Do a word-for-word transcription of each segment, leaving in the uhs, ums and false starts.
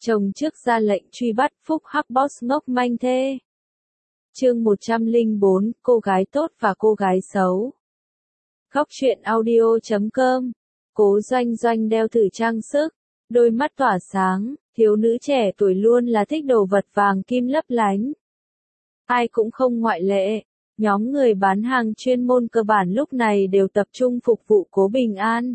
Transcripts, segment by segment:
Chồng trước ra lệnh truy bắt Phúc Hắc Boss ngốc manh thê. Chương một trăm lẻ bốn, cô gái tốt và cô gái xấu. Góc truyện audio chấm com. Cố Doanh Doanh đeo thử trang sức, đôi mắt tỏa sáng, thiếu nữ trẻ tuổi luôn là thích đồ vật vàng kim lấp lánh. Ai cũng không ngoại lệ, nhóm người bán hàng chuyên môn cơ bản lúc này đều tập trung phục vụ Cố Bình An.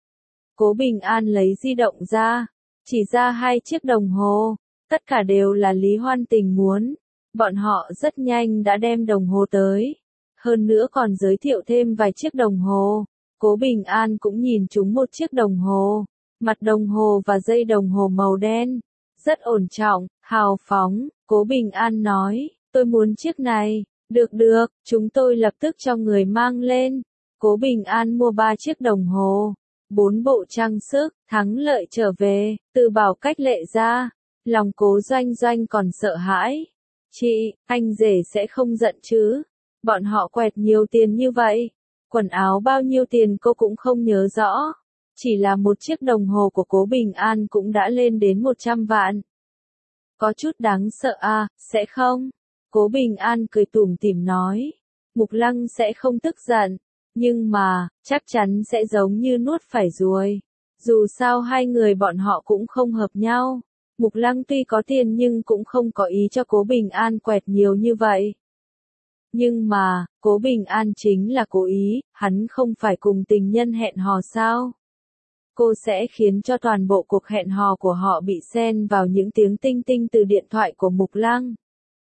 Cố Bình An lấy di động ra, chỉ ra hai chiếc đồng hồ, tất cả đều là Lý Hoan Tình muốn. Bọn họ rất nhanh đã đem đồng hồ tới, hơn nữa còn giới thiệu thêm vài chiếc đồng hồ. Cố Bình An cũng nhìn chúng một chiếc đồng hồ, mặt đồng hồ và dây đồng hồ màu đen, rất ổn trọng, hào phóng. Cố Bình An nói, tôi muốn chiếc này. Được được, chúng tôi lập tức cho người mang lên. Cố Bình An mua ba chiếc đồng hồ, bốn bộ trang sức, thắng lợi trở về, từ Bảo Cách Lệ ra. Lòng Cố Doanh Doanh còn sợ hãi. Chị, anh rể sẽ không giận chứ? Bọn họ quẹt nhiều tiền như vậy. Quần áo bao nhiêu tiền cô cũng không nhớ rõ. Chỉ là một chiếc đồng hồ của Cố Bình An cũng đã lên đến một trăm vạn. Có chút đáng sợ à, sẽ không? Cố Bình An cười tủm tỉm nói. Mục Lăng sẽ không tức giận, nhưng mà, chắc chắn sẽ giống như nuốt phải ruồi. Dù sao hai người bọn họ cũng không hợp nhau. Mục Lăng tuy có tiền nhưng cũng không có ý cho Cố Bình An quẹt nhiều như vậy. Nhưng mà, Cố Bình An chính là cố ý, hắn không phải cùng tình nhân hẹn hò sao? Cô sẽ khiến cho toàn bộ cuộc hẹn hò của họ bị xen vào những tiếng tinh tinh từ điện thoại của Mục Lăng.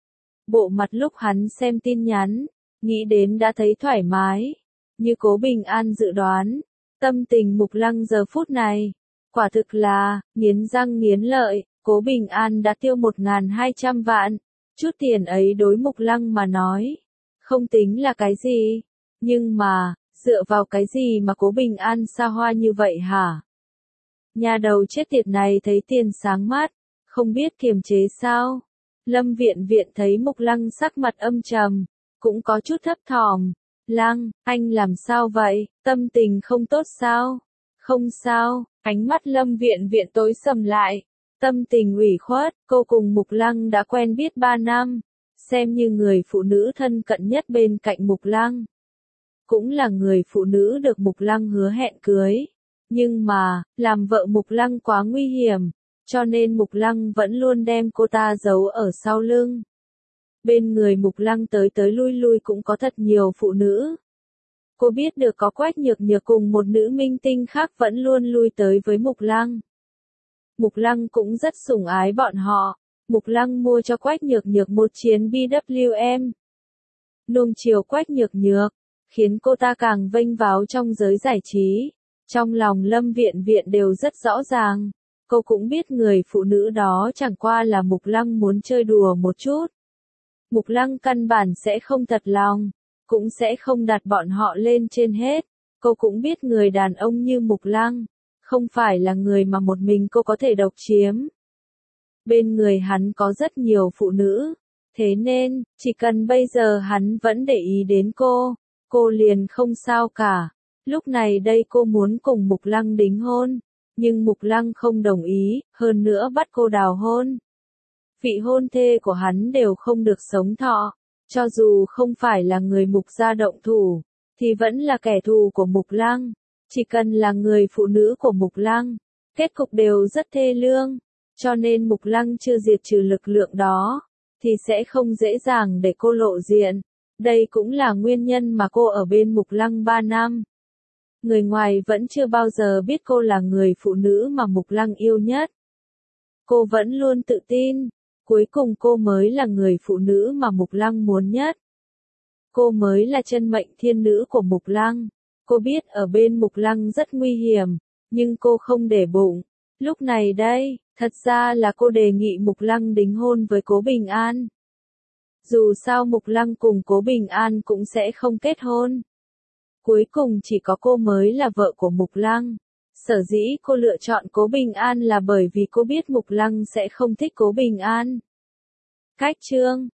Bộ mặt lúc hắn xem tin nhắn, nghĩ đến đã thấy thoải mái. Như Cố Bình An dự đoán, tâm tình Mục Lăng giờ phút này, quả thực là, nghiến răng nghiến lợi. Cố Bình An đã tiêu một nghìn hai trăm vạn. Chút tiền ấy đối Mục Lăng mà nói, không tính là cái gì. Nhưng mà, dựa vào cái gì mà Cố Bình An xa hoa như vậy hả? Nhà đầu chết tiệt này thấy tiền sáng mắt, không biết kiềm chế sao? Lâm Viện Viện thấy Mục Lăng sắc mặt âm trầm, cũng có chút thấp thỏm. Lăng, anh làm sao vậy? Tâm tình không tốt sao? Không sao, ánh mắt Lâm Viện Viện tối sầm lại. Tâm tình ủy khuất, cô cùng Mục Lăng đã quen biết ba năm, xem như người phụ nữ thân cận nhất bên cạnh Mục Lăng. Cũng là người phụ nữ được Mục Lăng hứa hẹn cưới. Nhưng mà, làm vợ Mục Lăng quá nguy hiểm, cho nên Mục Lăng vẫn luôn đem cô ta giấu ở sau lưng. Bên người Mục Lăng tới tới lui lui cũng có thật nhiều phụ nữ. Cô biết được có Quách Nhược Nhược cùng một nữ minh tinh khác vẫn luôn lui tới với Mục Lăng. Mục Lăng cũng rất sủng ái bọn họ. Mục Lăng mua cho Quách Nhược Nhược một chiến bê vê em. Nuông chiều Quách Nhược Nhược, khiến cô ta càng vênh váo trong giới giải trí. Trong lòng Lâm Viện Viện đều rất rõ ràng. Cô cũng biết người phụ nữ đó chẳng qua là Mục Lăng muốn chơi đùa một chút. Mục Lăng căn bản sẽ không thật lòng, cũng sẽ không đặt bọn họ lên trên hết. Cô cũng biết người đàn ông như Mục Lăng, không phải là người mà một mình cô có thể độc chiếm. Bên người hắn có rất nhiều phụ nữ, thế nên, chỉ cần bây giờ hắn vẫn để ý đến cô, cô liền không sao cả. Lúc này đây cô muốn cùng Mục Lăng đính hôn, nhưng Mục Lăng không đồng ý, hơn nữa bắt cô đào hôn. Vị hôn thê của hắn đều không được sống thọ, cho dù không phải là người Mục gia động thủ, thì vẫn là kẻ thù của Mục Lăng. Chỉ cần là người phụ nữ của Mục Lăng, kết cục đều rất thê lương, cho nên Mục Lăng chưa diệt trừ lực lượng đó, thì sẽ không dễ dàng để cô lộ diện. Đây cũng là nguyên nhân mà cô ở bên Mục Lăng ba năm. Người ngoài vẫn chưa bao giờ biết cô là người phụ nữ mà Mục Lăng yêu nhất. Cô vẫn luôn tự tin, cuối cùng cô mới là người phụ nữ mà Mục Lăng muốn nhất. Cô mới là chân mệnh thiên nữ của Mục Lăng. Cô biết ở bên Mục Lăng rất nguy hiểm, nhưng cô không để bụng. Lúc này đây, thật ra là cô đề nghị Mục Lăng đính hôn với Cố Bình An. Dù sao Mục Lăng cùng Cố Bình An cũng sẽ không kết hôn. Cuối cùng chỉ có cô mới là vợ của Mục Lăng. Sở dĩ cô lựa chọn Cố Bình An là bởi vì cô biết Mục Lăng sẽ không thích Cố Bình An. Cách chương